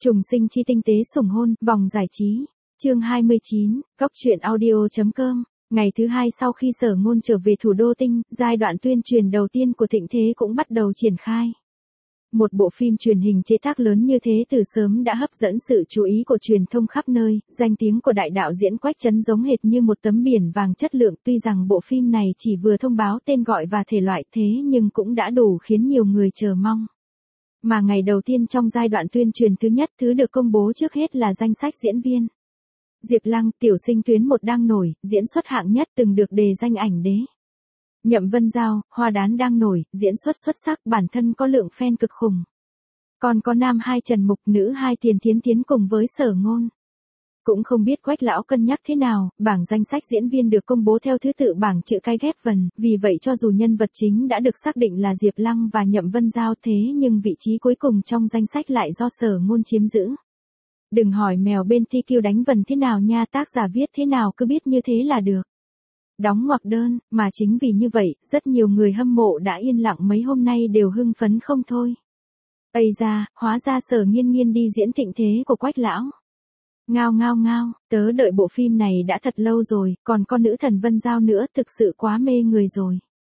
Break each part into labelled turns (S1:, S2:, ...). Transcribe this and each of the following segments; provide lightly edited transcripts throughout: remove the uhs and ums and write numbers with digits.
S1: Trùng sinh chi tinh tế sủng hôn, vòng giải trí. Chương 29, Cốc truyện audio.com. Ngày thứ hai sau khi Sở Ngôn trở về thủ đô Tinh, giai đoạn tuyên truyền đầu tiên của thịnh thế cũng bắt đầu triển khai. Một bộ phim truyền hình chế tác lớn như thế từ sớm đã hấp dẫn sự chú ý của truyền thông khắp nơi, danh tiếng của đại đạo diễn Quách Trấn giống hệt như một tấm biển vàng chất lượng. Tuy rằng bộ phim này chỉ vừa thông báo tên gọi và thể loại thế nhưng cũng đã đủ khiến nhiều người chờ mong. Mà ngày đầu tiên trong giai đoạn tuyên truyền thứ nhất, thứ được công bố trước hết là danh sách diễn viên. Diệp Lăng, tiểu sinh tuyến 1 đang nổi, diễn xuất hạng nhất từng được đề danh ảnh đế. Nhậm Vân Giao, Hoa Đán đang nổi, diễn xuất xuất sắc, bản thân có lượng fan cực khủng. Còn có nam 2 Trần Mục, nữ 2 Tiền Thiến Thiến cùng với Sở Ngôn. Cũng không biết Quách lão cân nhắc thế nào, bảng danh sách diễn viên được công bố theo thứ tự bảng chữ cái ghép vần, vì vậy cho dù nhân vật chính đã được xác định là Diệp Lăng và Nhậm Vân Giao thế nhưng vị trí cuối cùng trong danh sách lại do Sở Ngôn chiếm giữ. Đừng hỏi mèo bên TQ đánh vần thế nào nha, tác giả viết thế nào cứ biết như thế là được. Đóng ngoặc đơn, mà chính vì như vậy, rất nhiều người hâm mộ đã yên lặng mấy hôm nay đều hưng phấn không thôi. Ây da, hóa ra Sở Nghiên Nghiên đi diễn thịnh thế của Quách lão. Ngao ngao ngao, tớ đợi bộ phim này đã thật lâu rồi, còn con nữ thần Vân Giao nữa, thực sự quá mê người rồi.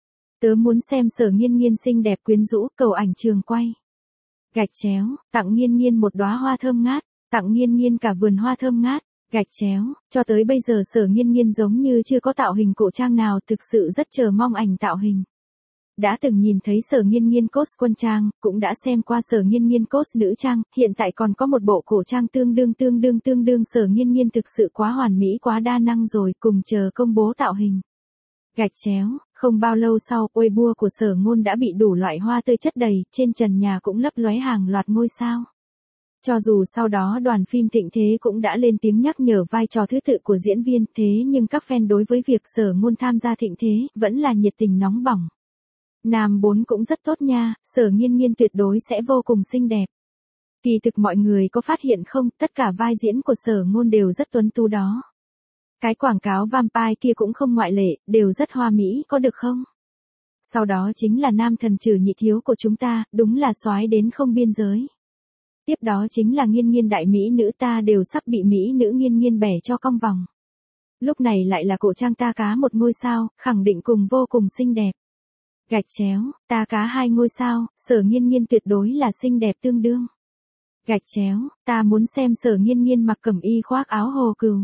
S1: Tớ muốn xem Sở Nghiên Nghiên xinh đẹp quyến rũ, cầu ảnh trường quay. Gạch chéo, tặng Nghiên Nghiên một đóa hoa thơm ngát, tặng Nghiên Nghiên cả vườn hoa thơm ngát. Gạch chéo, cho tới bây giờ Sở Nghiên Nghiên giống như chưa có tạo hình cổ trang nào, thực sự rất chờ mong ảnh tạo hình. Đã từng nhìn thấy Sở Nghiên Nghiên cos quân trang, cũng đã xem qua Sở Nghiên Nghiên cos nữ trang, hiện tại còn có một bộ cổ trang tương đương Sở Nghiên Nghiên thực sự quá hoàn mỹ quá đa năng rồi, cùng chờ công bố tạo hình. Gạch chéo, không bao lâu sau, Weibo của Sở Ngôn đã bị đủ loại hoa tươi chất đầy, trên trần nhà cũng lấp lóe hàng loạt ngôi sao. Cho dù sau đó đoàn phim thịnh thế cũng đã lên tiếng nhắc nhở vai trò thứ tự của diễn viên, thế nhưng các fan đối với việc Sở Ngôn tham gia thịnh thế, vẫn là nhiệt tình nóng bỏng. Nam 4 cũng rất tốt nha, Sở Nghiên Nghiên tuyệt đối sẽ vô cùng xinh đẹp. Kỳ thực mọi người có phát hiện không, tất cả vai diễn của Sở Ngôn đều rất tuấn tú đó. Cái quảng cáo vampire kia cũng không ngoại lệ, đều rất hoa mỹ, có được không? Sau đó chính là nam thần Trử Nhị Thiếu của chúng ta, đúng là soái đến không biên giới. Tiếp đó chính là Nghiên Nghiên đại mỹ nữ, ta đều sắp bị mỹ nữ Nghiên Nghiên bẻ cho cong vòng. Lúc này lại là cổ trang ta cá 1 ngôi sao, khẳng định cùng vô cùng xinh đẹp. Gạch chéo, ta cá 2 ngôi sao, Sở Nghiên Nghiên tuyệt đối là xinh đẹp tương đương. Gạch chéo, ta muốn xem Sở Nghiên Nghiên mặc cẩm y khoác áo hồ cừu.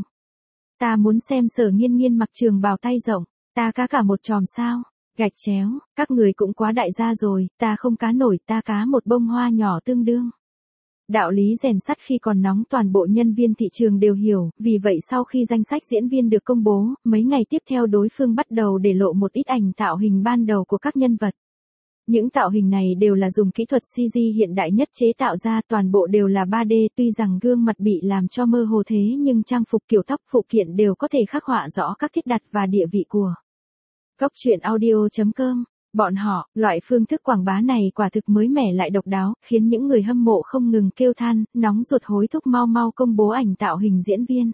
S1: Ta muốn xem Sở Nghiên Nghiên mặc trường bào tay rộng, ta cá cả 1 chòm sao. Gạch chéo, các người cũng quá đại gia rồi, ta không cá nổi, ta cá 1 bông hoa nhỏ tương đương. Đạo lý rèn sắt khi còn nóng toàn bộ nhân viên thị trường đều hiểu, vì vậy sau khi danh sách diễn viên được công bố, mấy ngày tiếp theo đối phương bắt đầu để lộ một ít ảnh tạo hình ban đầu của các nhân vật. Những tạo hình này đều là dùng kỹ thuật CG hiện đại nhất chế tạo ra, toàn bộ đều là 3D, tuy rằng gương mặt bị làm cho mơ hồ thế nhưng trang phục kiểu tóc phụ kiện đều có thể khắc họa rõ các thiết đặt và địa vị của Cốc truyện audio.com. Bọn họ, loại phương thức quảng bá này quả thực mới mẻ lại độc đáo, khiến những người hâm mộ không ngừng kêu than, nóng ruột hối thúc mau mau công bố ảnh tạo hình diễn viên.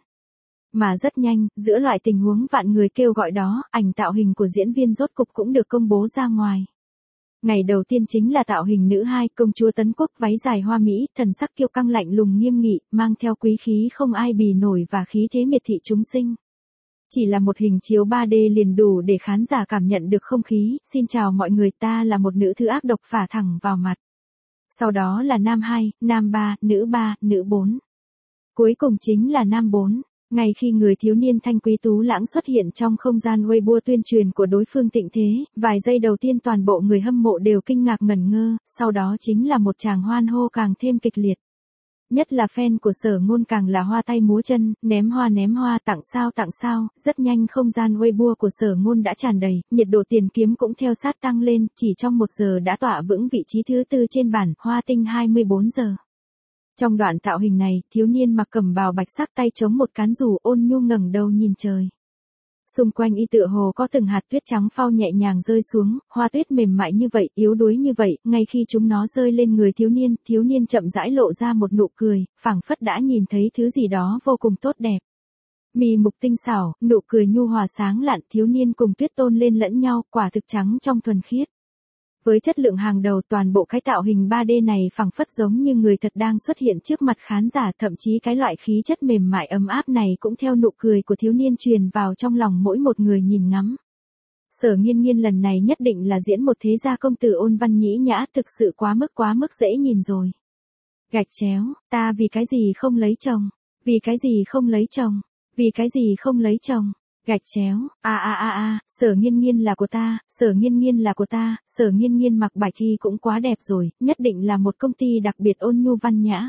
S1: Mà rất nhanh, giữa loại tình huống vạn người kêu gọi đó, ảnh tạo hình của diễn viên rốt cục cũng được công bố ra ngoài. Ngày đầu tiên chính là tạo hình nữ 2, công chúa Tấn Quốc, váy dài hoa mỹ, thần sắc kiêu căng lạnh lùng nghiêm nghị, mang theo quý khí không ai bì nổi và khí thế miệt thị chúng sinh. Chỉ là một hình chiếu 3D liền đủ để khán giả cảm nhận được không khí. Xin chào mọi người, ta là một nữ thư ác độc phả thẳng vào mặt. Sau đó là nam 2, nam 3, nữ 4. Cuối cùng chính là nam 4. Ngay khi người thiếu niên thanh quý tú lãng xuất hiện trong không gian Weibo tuyên truyền của đối phương thịnh thế, vài giây đầu tiên toàn bộ người hâm mộ đều kinh ngạc ngẩn ngơ, sau đó chính là một tràng hoan hô càng thêm kịch liệt. Nhất là fan của Sở Ngôn càng là hoa tay múa chân, ném hoa, tặng sao, rất nhanh không gian Weibo của Sở Ngôn đã tràn đầy, nhiệt độ tìm kiếm cũng theo sát tăng lên, chỉ trong 1 giờ đã tọa vững vị trí thứ 4 trên bảng Hoa Tinh 24 giờ. Trong đoạn tạo hình này, thiếu niên mặc cẩm bào bạch sắc tay chống một cán dù ôn nhu ngẩng đầu nhìn trời. Xung quanh y tựa hồ có từng hạt tuyết trắng phao nhẹ nhàng rơi xuống, hoa tuyết mềm mại như vậy, yếu đuối như vậy, ngay khi chúng nó rơi lên người thiếu niên chậm rãi lộ ra một nụ cười, phảng phất đã nhìn thấy thứ gì đó vô cùng tốt đẹp. Mì mục tinh xảo, nụ cười nhu hòa sáng lạn, thiếu niên cùng tuyết tôn lên lẫn nhau, quả thực trắng trong thuần khiết. Với chất lượng hàng đầu, toàn bộ cái tạo hình 3D này phẳng phất giống như người thật đang xuất hiện trước mặt khán giả, thậm chí cái loại khí chất mềm mại ấm áp này cũng theo nụ cười của thiếu niên truyền vào trong lòng mỗi một người nhìn ngắm. Sở Nghiên Nghiên lần này nhất định là diễn một thế gia công tử ôn văn nhĩ nhã, thực sự quá mức dễ nhìn rồi. Gạch chéo, ta vì cái gì không lấy chồng? Vì cái gì không lấy chồng? Vì cái gì không lấy chồng? Gạch chéo, Sở Nghiên Nghiên là của ta, Sở Nghiên Nghiên là của ta, Sở Nghiên Nghiên mặc bạch thi cũng quá đẹp rồi, nhất định là một công ty đặc biệt ôn nhu văn nhã.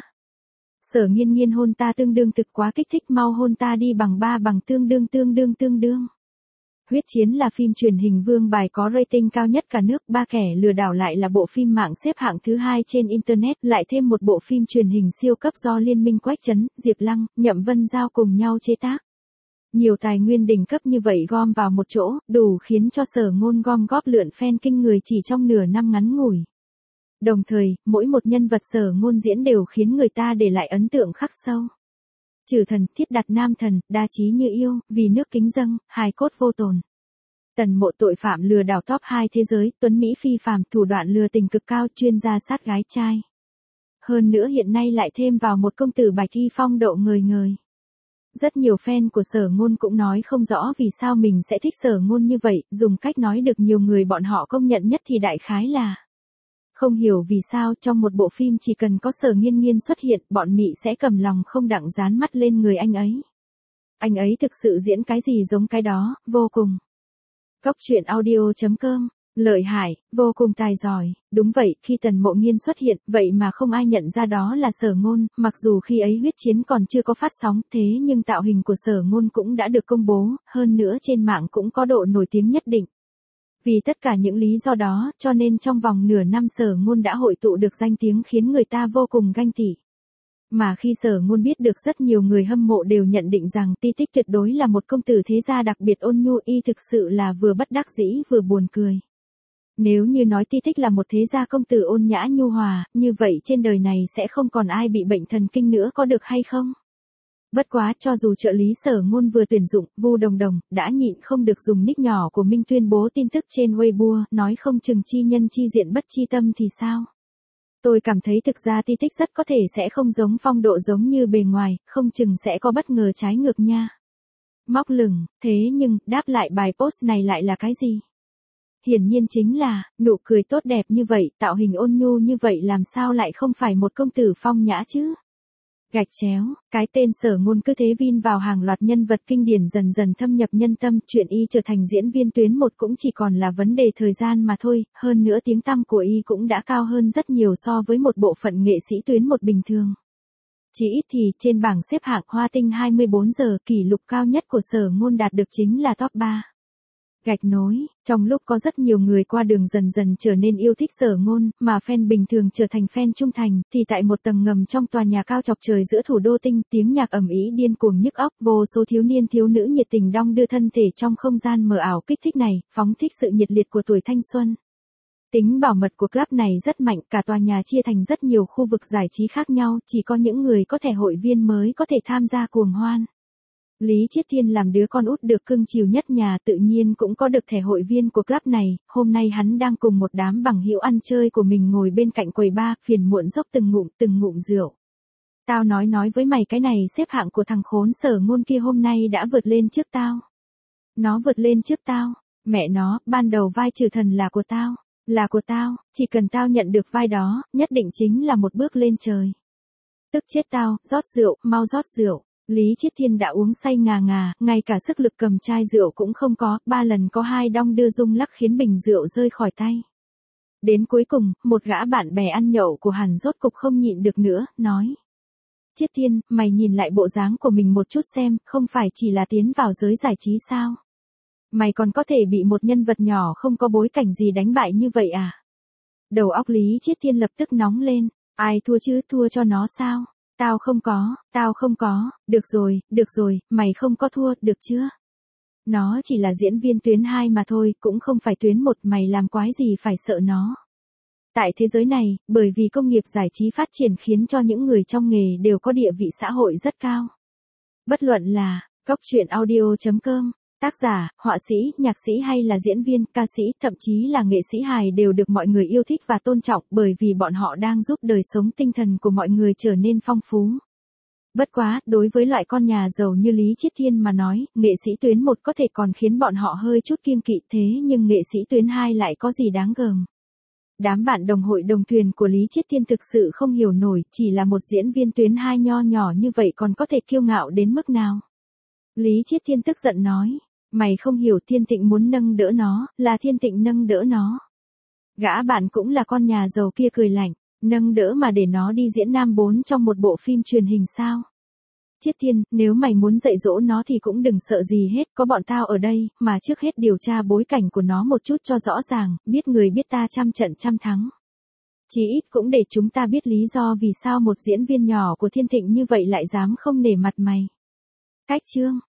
S1: Sở Nghiên Nghiên hôn ta tương đương thực quá kích thích, mau hôn ta đi bằng 3 bằng tương đương. Huyết Chiến là phim truyền hình vương bài có rating cao nhất cả nước, Ba Kẻ Lừa Đảo lại là bộ phim mạng xếp hạng thứ 2 trên Internet, lại thêm một bộ phim truyền hình siêu cấp do Liên minh Quách Trấn, Diệp Lăng, Nhậm Vân Giao cùng nhau chế tác. Nhiều tài nguyên đỉnh cấp như vậy gom vào một chỗ, đủ khiến cho Sở Ngôn gom góp lượn fan kinh người chỉ trong nửa năm ngắn ngủi. Đồng thời, mỗi một nhân vật Sở Ngôn diễn đều khiến người ta để lại ấn tượng khắc sâu. Trừ thần, thiết đặt nam thần, đa trí như yêu, vì nước kính dâng, hài cốt vô tồn. Tần Mộ tội phạm lừa đảo top 2 thế giới, tuấn Mỹ phi phàm, thủ đoạn lừa tình cực cao, chuyên gia sát gái trai. Hơn nữa hiện nay lại thêm vào một công tử bạch thi phong độ ngời ngời. Rất nhiều fan của Sở Ngôn cũng nói không rõ vì sao mình sẽ thích Sở Ngôn như vậy, dùng cách nói được nhiều người bọn họ công nhận nhất thì đại khái là không hiểu vì sao trong một bộ phim chỉ cần có Sở Nghiên Nghiên xuất hiện, bọn mị sẽ cầm lòng không đặng dán mắt lên người anh ấy. Anh ấy thực sự diễn cái gì giống cái đó, vô cùng. Cóc truyện audio.com, lợi hại, vô cùng tài giỏi, đúng vậy, khi Tần Mộ Nghiên xuất hiện, vậy mà không ai nhận ra đó là Sở Ngôn, mặc dù khi ấy Huyết Chiến còn chưa có phát sóng, thế nhưng tạo hình của Sở Ngôn cũng đã được công bố, hơn nữa trên mạng cũng có độ nổi tiếng nhất định. Vì tất cả những lý do đó, cho nên trong vòng nửa năm Sở Ngôn đã hội tụ được danh tiếng khiến người ta vô cùng ganh tị. Mà khi Sở Ngôn biết được, rất nhiều người hâm mộ đều nhận định rằng Ti Tích tuyệt đối là một công tử thế gia đặc biệt ôn nhu, y thực sự là vừa bất đắc dĩ vừa buồn cười. Nếu như nói Ti Tích là một thế gia công tử ôn nhã nhu hòa, như vậy trên đời này sẽ không còn ai bị bệnh thần kinh nữa, có được hay không? Bất quá, cho dù trợ lý Sở Ngôn vừa tuyển dụng, Vu Đồng Đồng, đã nhịn không được dùng nick nhỏ của mình tuyên bố tin tức trên Weibo, nói không chừng chi nhân chi diện bất chi tâm thì sao? Tôi cảm thấy thực ra Ti Tích rất có thể sẽ không giống phong độ giống như bề ngoài, không chừng sẽ có bất ngờ trái ngược nha. Móc lửng, thế nhưng, đáp lại bài post này lại là cái gì? Hiển nhiên chính là, nụ cười tốt đẹp như vậy, tạo hình ôn nhu như vậy làm sao lại không phải một công tử phong nhã chứ? Gạch chéo, cái tên Sở Ngôn cứ thế vin vào hàng loạt nhân vật kinh điển dần dần thâm nhập nhân tâm, chuyện y trở thành diễn viên tuyến một cũng chỉ còn là vấn đề thời gian mà thôi, hơn nữa tiếng tăm của y cũng đã cao hơn rất nhiều so với một bộ phận nghệ sĩ tuyến một bình thường. Chỉ ít thì, trên bảng xếp hạng Hoa Tinh 24 giờ, kỷ lục cao nhất của Sở Ngôn đạt được chính là top 3. Gạch nối, trong lúc có rất nhiều người qua đường dần dần trở nên yêu thích Sở Ngôn, mà fan bình thường trở thành fan trung thành, thì tại một tầng ngầm trong tòa nhà cao chọc trời giữa thủ đô Tinh, tiếng nhạc ầm ĩ điên cuồng nhức óc, vô số thiếu niên thiếu nữ nhiệt tình đong đưa thân thể trong không gian mờ ảo kích thích này, phóng thích sự nhiệt liệt của tuổi thanh xuân. Tính bảo mật của club này rất mạnh, cả tòa nhà chia thành rất nhiều khu vực giải trí khác nhau, chỉ có những người có thẻ hội viên mới có thể tham gia cuồng hoan. Lý Chiết Thiên làm đứa con út được cưng chiều nhất nhà, tự nhiên cũng có được thẻ hội viên của club này, hôm nay hắn đang cùng một đám bằng hữu ăn chơi của mình ngồi bên cạnh quầy bar, phiền muộn dốc từng ngụm rượu. Tao nói với mày, cái này xếp hạng của thằng khốn Sở Ngôn kia hôm nay đã vượt lên trước tao. Nó vượt lên trước tao, mẹ nó, ban đầu vai trừ thần là của tao, chỉ cần tao nhận được vai đó, nhất định chính là một bước lên trời. Tức chết tao, rót rượu, mau rót rượu. Lý Chiết Thiên đã uống say ngà ngà, ngay cả sức lực cầm chai rượu cũng không có, 3 lần có 2 đong đưa rung lắc khiến bình rượu rơi khỏi tay. Đến cuối cùng, một gã bạn bè ăn nhậu của hắn rốt cục không nhịn được nữa, nói. Chiết Thiên, mày nhìn lại bộ dáng của mình một chút xem, không phải chỉ là tiến vào giới giải trí sao? Mày còn có thể bị một nhân vật nhỏ không có bối cảnh gì đánh bại như vậy à? Đầu óc Lý Chiết Thiên lập tức nóng lên, ai thua chứ, thua cho nó sao? Tao không có, được rồi, mày không có thua, được chưa? Nó chỉ là diễn viên tuyến 2 mà thôi, cũng không phải tuyến 1, mày làm quái gì phải sợ nó. Tại thế giới này, bởi vì công nghiệp giải trí phát triển khiến cho những người trong nghề đều có địa vị xã hội rất cao. Bất luận là, cóc truyện audio.com Tác giả, họa sĩ, nhạc sĩ hay là diễn viên, ca sĩ, thậm chí là nghệ sĩ hài đều được mọi người yêu thích và tôn trọng bởi vì bọn họ đang giúp đời sống tinh thần của mọi người trở nên phong phú. Bất quá, đối với loại con nhà giàu như Lý Chiết Thiên mà nói, nghệ sĩ tuyến 1 có thể còn khiến bọn họ hơi chút kiêng kỵ thế nhưng nghệ sĩ tuyến 2 lại có gì đáng gờm. Đám bạn đồng hội đồng thuyền của Lý Chiết Thiên thực sự không hiểu nổi, chỉ là một diễn viên tuyến 2 nho nhỏ như vậy còn có thể kiêu ngạo đến mức nào. Lý Chiết Thiên tức giận nói, mày không hiểu Thiên Tịnh muốn nâng đỡ nó, là Thiên Tịnh nâng đỡ nó. Gã bạn cũng là con nhà giàu kia cười lạnh, nâng đỡ mà để nó đi diễn nam 4 trong một bộ phim truyền hình sao? Chiết Thiên, nếu mày muốn dạy dỗ nó thì cũng đừng sợ gì hết, có bọn tao ở đây, mà trước hết điều tra bối cảnh của nó một chút cho rõ ràng, biết người biết ta trăm trận trăm thắng. Chí ít cũng để chúng ta biết lý do vì sao một diễn viên nhỏ của Thiên Thịnh như vậy lại dám không nể mặt mày. Cách chương